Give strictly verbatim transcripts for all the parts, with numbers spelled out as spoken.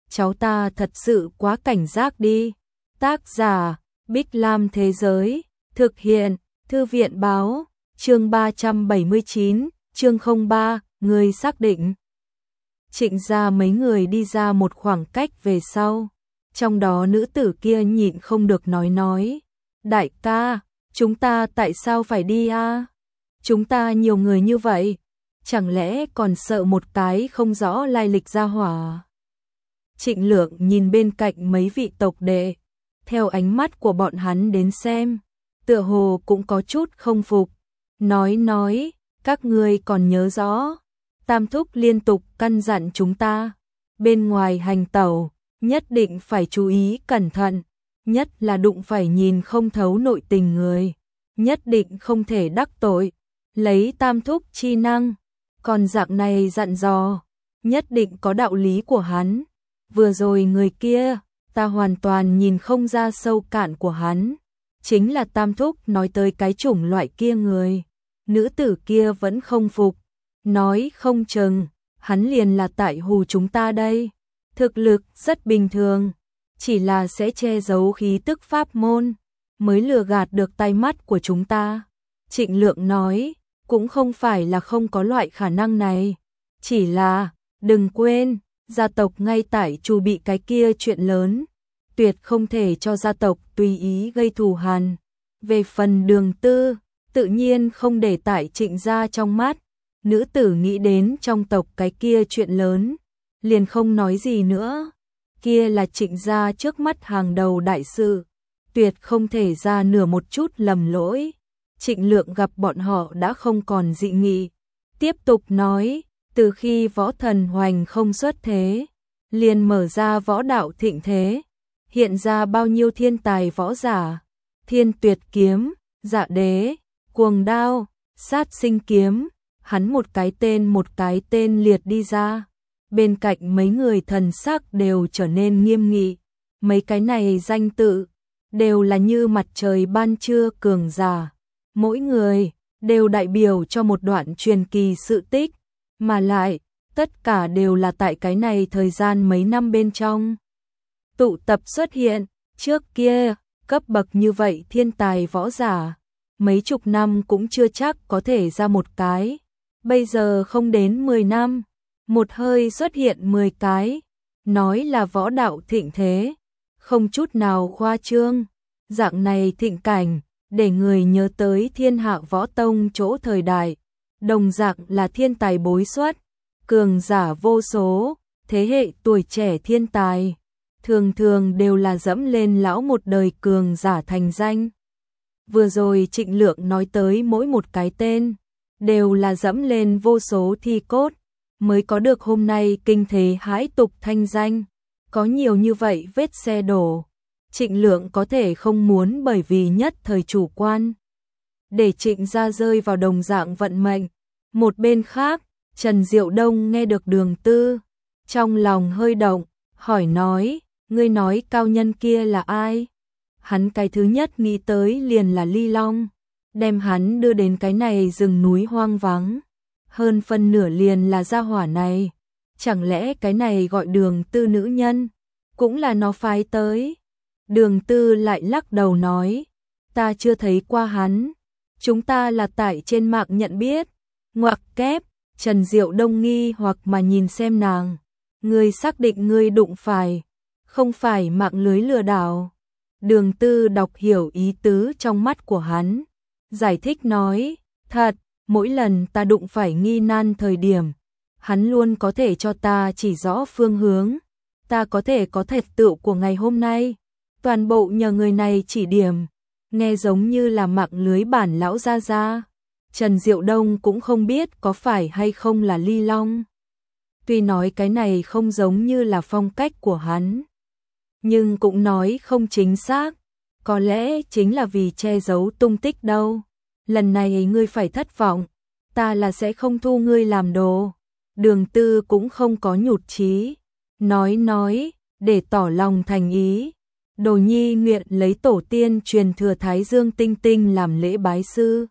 cháu ta thật sự quá cảnh giác đi. Tác giả, Bích Lam Thế Giới, thực hiện, Thư viện Báo, chương ba trăm bảy mươi chín, chương không ba, người xác định. Trịnh gia mấy người đi ra một khoảng cách về sau, trong đó nữ tử kia nhịn không được nói nói. Đại ca, chúng ta tại sao phải đi a? Chúng ta nhiều người như vậy, chẳng lẽ còn sợ một cái không rõ lai lịch gia hỏa? Trịnh Lượng nhìn bên cạnh mấy vị tộc đệ, theo ánh mắt của bọn hắn đến xem, tựa hồ cũng có chút không phục. Nói nói, các ngươi còn nhớ rõ, Tam Thúc liên tục căn dặn chúng ta, bên ngoài hành tẩu, nhất định phải chú ý cẩn thận, nhất là đụng phải nhìn không thấu nội tình người, nhất định không thể đắc tội, lấy Tam Thúc chi năng, còn dạng này dặn dò, nhất định có đạo lý của hắn. Vừa rồi người kia, ta hoàn toàn nhìn không ra sâu cạn của hắn, chính là Tam Thúc nói tới cái chủng loại kia người. Nữ tử kia vẫn không phục, nói không chừng, hắn liền là tại hù chúng ta đây. Thực lực rất bình thường, chỉ là sẽ che giấu khí tức pháp môn, mới lừa gạt được tai mắt của chúng ta. Trịnh Lượng nói, cũng không phải là không có loại khả năng này, chỉ là, đừng quên, gia tộc ngay tại chu bị cái kia chuyện lớn, tuyệt không thể cho gia tộc tùy ý gây thù hằn. Về phần Đường Tư, tự nhiên không để tại Trịnh gia trong mắt, nữ tử nghĩ đến trong tộc cái kia chuyện lớn, liền không nói gì nữa. Kia là Trịnh gia trước mắt hàng đầu đại sự, tuyệt không thể ra nửa một chút lầm lỗi. Trịnh Lượng gặp bọn họ đã không còn dị nghị, tiếp tục nói, từ khi võ thần hoành không xuất thế, liền mở ra võ đạo thịnh thế, hiện ra bao nhiêu thiên tài võ giả, Thiên Tuyệt kiếm, Dạ Đế, Cuồng đao, Sát sinh kiếm, hắn một cái tên một cái tên liệt đi ra. Bên cạnh mấy người thần sắc đều trở nên nghiêm nghị, mấy cái này danh tự đều là như mặt trời ban trưa cường giả, mỗi người đều đại biểu cho một đoạn truyền kỳ sự tích, mà lại tất cả đều là tại cái này thời gian mấy năm bên trong tụ tập xuất hiện. Trước kia cấp bậc như vậy thiên tài võ giả, mấy chục năm cũng chưa chắc có thể ra một cái, bây giờ không đến mười năm, một hơi xuất hiện mười cái, nói là võ đạo thịnh thế, không chút nào khoa trương. Dạng này thịnh cảnh, để người nhớ tới Thiên Hạ Võ Tông chỗ thời đại, đồng dạng là thiên tài bối xuất, cường giả vô số, thế hệ tuổi trẻ thiên tài, thường thường đều là dẫm lên lão một đời cường giả thành danh. Vừa rồi Trịnh Lượng nói tới mỗi một cái tên, đều là dẫm lên vô số thi cốt, mới có được hôm nay kinh thế hãi tục thanh danh. Có nhiều như vậy vết xe đổ, Trịnh Lượng có thể không muốn bởi vì nhất thời chủ quan, để Trịnh gia rơi vào đồng dạng vận mệnh. Một bên khác, Trần Diệu Đông nghe được Đường Tư, trong lòng hơi động, hỏi nói, ngươi nói cao nhân kia là ai? Hắn cái thứ nhất nghĩ tới liền là Ly Long, đem hắn đưa đến cái này rừng núi hoang vắng. Hơn phân nửa liền là gia hỏa này, chẳng lẽ cái này gọi Đường Tư nữ nhân, cũng là nó phái tới? Đường Tư lại lắc đầu nói, ta chưa thấy qua hắn, chúng ta là tại trên mạng nhận biết. Ngoặc kép, Trần Diệu Đông nghi hoặc mà nhìn xem nàng, ngươi xác định ngươi đụng phải, không phải mạng lưới lừa đảo? Đường Tư đọc hiểu ý tứ trong mắt của hắn, giải thích nói, thật, mỗi lần ta đụng phải nghi nan thời điểm, hắn luôn có thể cho ta chỉ rõ phương hướng, ta có thể có thành tựu của ngày hôm nay, toàn bộ nhờ người này chỉ điểm. Nghe giống như là mạng lưới bản lão gia gia. Trần Diệu Đông cũng không biết có phải hay không là Ly Long. Tuy nói cái này không giống như là phong cách của hắn, nhưng cũng nói không chính xác, có lẽ chính là vì che giấu tung tích đâu. Lần này ngươi phải thất vọng, ta là sẽ không thu ngươi làm đồ. Đường Tư cũng không có nhụt chí, nói nói, để tỏ lòng thành ý. Đồ nhi nguyện lấy tổ tiên truyền thừa Thái Dương Tinh Tinh làm lễ bái sư.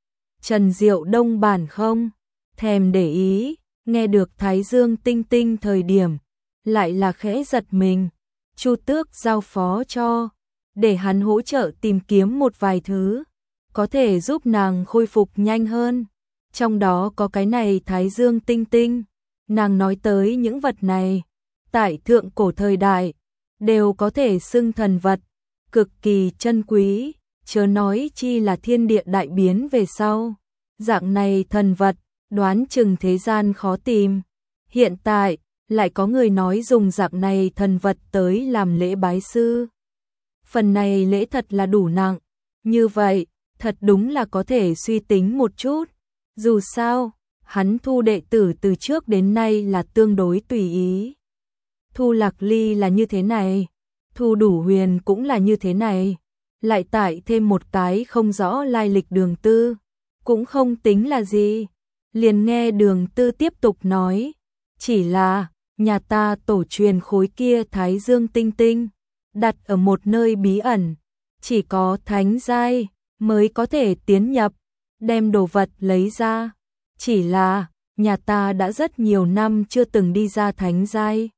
Trần Diệu Đông bản không thèm để ý, nghe được Thái Dương Tinh Tinh thời điểm, lại là khẽ giật mình. Chu Tước giao phó cho, để hắn hỗ trợ tìm kiếm một vài thứ, có thể giúp nàng khôi phục nhanh hơn. Trong đó có cái này Thái Dương tinh tinh. Nàng nói tới những vật này, tại thượng cổ thời đại, đều có thể xưng thần vật, cực kỳ chân quý, chớ nói chi là thiên địa đại biến về sau. Dạng này thần vật, đoán chừng thế gian khó tìm. Hiện tại, lại có người nói dùng dạng này thần vật tới làm lễ bái sư. Phần này lễ thật là đủ nặng. Như vậy, thật đúng là có thể suy tính một chút. Dù sao, hắn thu đệ tử từ trước đến nay là tương đối tùy ý. Thu Lạc Ly là như thế này, Thu Đủ Huyền cũng là như thế này. Lại tại thêm một cái không rõ lai lịch Đường Tư, cũng không tính là gì. Liền nghe Đường Tư tiếp tục nói, chỉ là nhà ta tổ truyền khối kia Thái Dương tinh tinh, đặt ở một nơi bí ẩn, chỉ có thánh giai mới có thể tiến nhập, đem đồ vật lấy ra. Chỉ là nhà ta đã rất nhiều năm chưa từng đi ra thánh giai.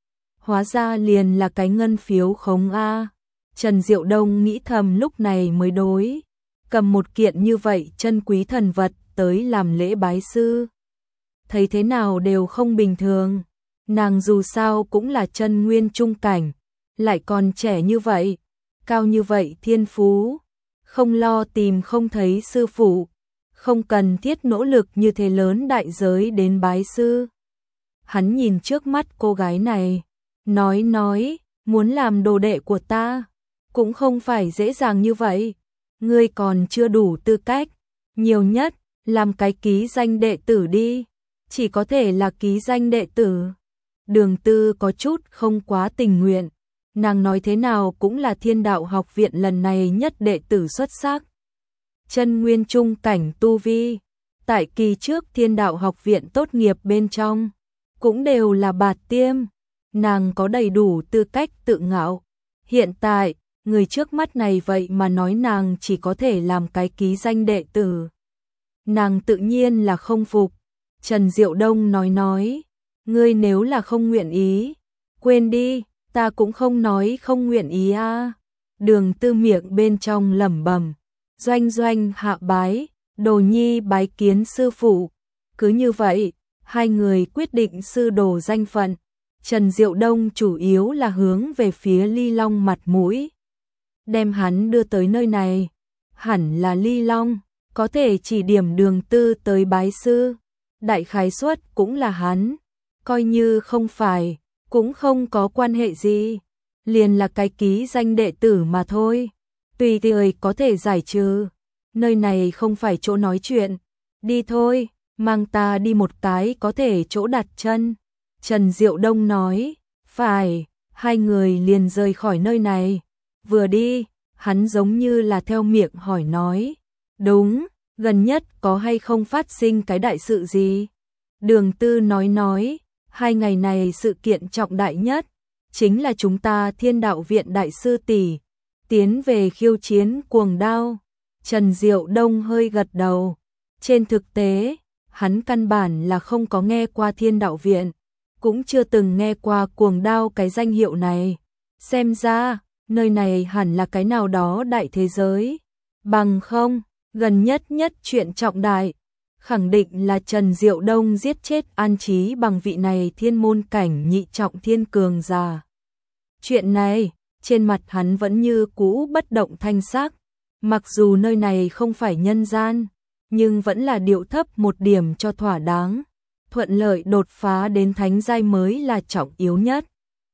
Hóa ra liền là cái ngân phiếu khống a. Trần Diệu Đông nghĩ thầm lúc này mới đối, cầm một kiện như vậy chân quý thần vật tới làm lễ bái sư. Thấy thế nào đều không bình thường, nàng dù sao cũng là chân nguyên trung cảnh, lại còn trẻ như vậy, cao như vậy thiên phú, không lo tìm không thấy sư phụ, không cần thiết nỗ lực như thế lớn đại giới đến bái sư. Hắn nhìn trước mắt cô gái này, nói nói, muốn làm đồ đệ của ta, cũng không phải dễ dàng như vậy, ngươi còn chưa đủ tư cách, nhiều nhất, làm cái ký danh đệ tử đi, chỉ có thể là ký danh đệ tử. Đường Tư có chút không quá tình nguyện, nàng nói thế nào cũng là Thiên Đạo học viện lần này nhất đệ tử xuất sắc. Chân nguyên trung cảnh tu vi, tại kỳ trước Thiên Đạo học viện tốt nghiệp bên trong, cũng đều là bạt tiêm, nàng có đầy đủ tư cách tự ngạo. Hiện tại, người trước mắt này vậy mà nói nàng chỉ có thể làm cái ký danh đệ tử. Nàng tự nhiên là không phục. Trần Diệu Đông nói nói, ngươi nếu là không nguyện ý, quên đi, ta cũng không nói không nguyện ý a. À. Đường Tư miệng bên trong lẩm bẩm, doanh doanh hạ bái, đồ nhi bái kiến sư phụ. Cứ như vậy, hai người quyết định sư đồ danh phận. Trần Diệu Đông chủ yếu là hướng về phía Ly Long mặt mũi, đem hắn đưa tới nơi này. Hẳn là Ly Long có thể chỉ điểm Đường Tư tới bái sư, đại khái suất cũng là hắn, coi như không phải, cũng không có quan hệ gì, liền là cái ký danh đệ tử mà thôi, tùy tiện có thể giải trừ. Nơi này không phải chỗ nói chuyện, đi thôi, mang ta đi một cái có thể chỗ đặt chân. Trần Diệu Đông nói, phải, hai người liền rời khỏi nơi này. Vừa đi, hắn giống như là theo miệng hỏi nói, đúng, gần nhất có hay không phát sinh cái đại sự gì? Đường Tư nói nói, hai ngày này sự kiện trọng đại nhất, chính là chúng ta Thiên Đạo viện đại sư tỷ tiến về khiêu chiến Cuồng Đao. Trần Diệu Đông hơi gật đầu, trên thực tế, hắn căn bản là không có nghe qua Thiên Đạo viện, cũng chưa từng nghe qua Cuồng Đao cái danh hiệu này. Xem ra, nơi này hẳn là cái nào đó đại thế giới. Bằng không, gần nhất nhất chuyện trọng đại, khẳng định là Trần Diệu Đông giết chết An Chí Bằng vị này thiên môn cảnh nhị trọng thiên cường giả. Chuyện này, trên mặt hắn vẫn như cũ bất động thanh sắc, mặc dù nơi này không phải nhân gian, nhưng vẫn là điệu thấp một điểm cho thỏa đáng. Thuận lợi đột phá đến thánh giai mới là trọng yếu nhất.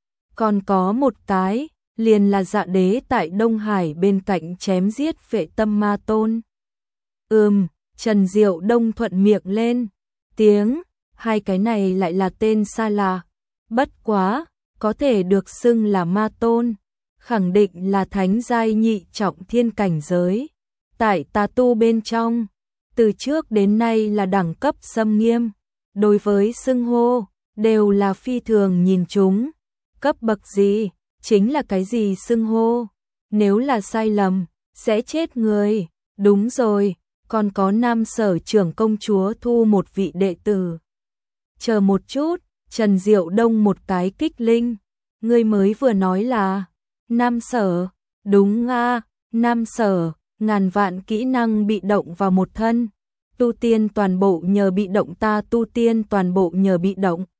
Còn có một cái, liền là Dạ Đế tại Đông Hải bên cạnh chém giết Phệ Tâm Ma Tôn. Ừm, Trần Diệu Đông thuận miệng lên, tiếng, hai cái này lại là tên xa lạ. Bất quá, có thể được xưng là Ma Tôn, khẳng định là thánh giai nhị trọng thiên cảnh giới. Tại tà tu bên trong, từ trước đến nay là đẳng cấp xâm nghiêm. Đối với xưng hô, đều là phi thường nhìn chúng. Cấp bậc gì, chính là cái gì xưng hô. Nếu là sai lầm, sẽ chết người. Đúng rồi, còn có Nam Sở trưởng công chúa thu một vị đệ tử. Chờ một chút, Trần Diệu Đông một cái kích linh. Ngươi mới vừa nói là Nam Sở, đúng a, Nam Sở, ngàn vạn kỹ năng bị động vào một thân. Tu tiên toàn bộ nhờ bị động ta tu tiên toàn bộ nhờ bị động.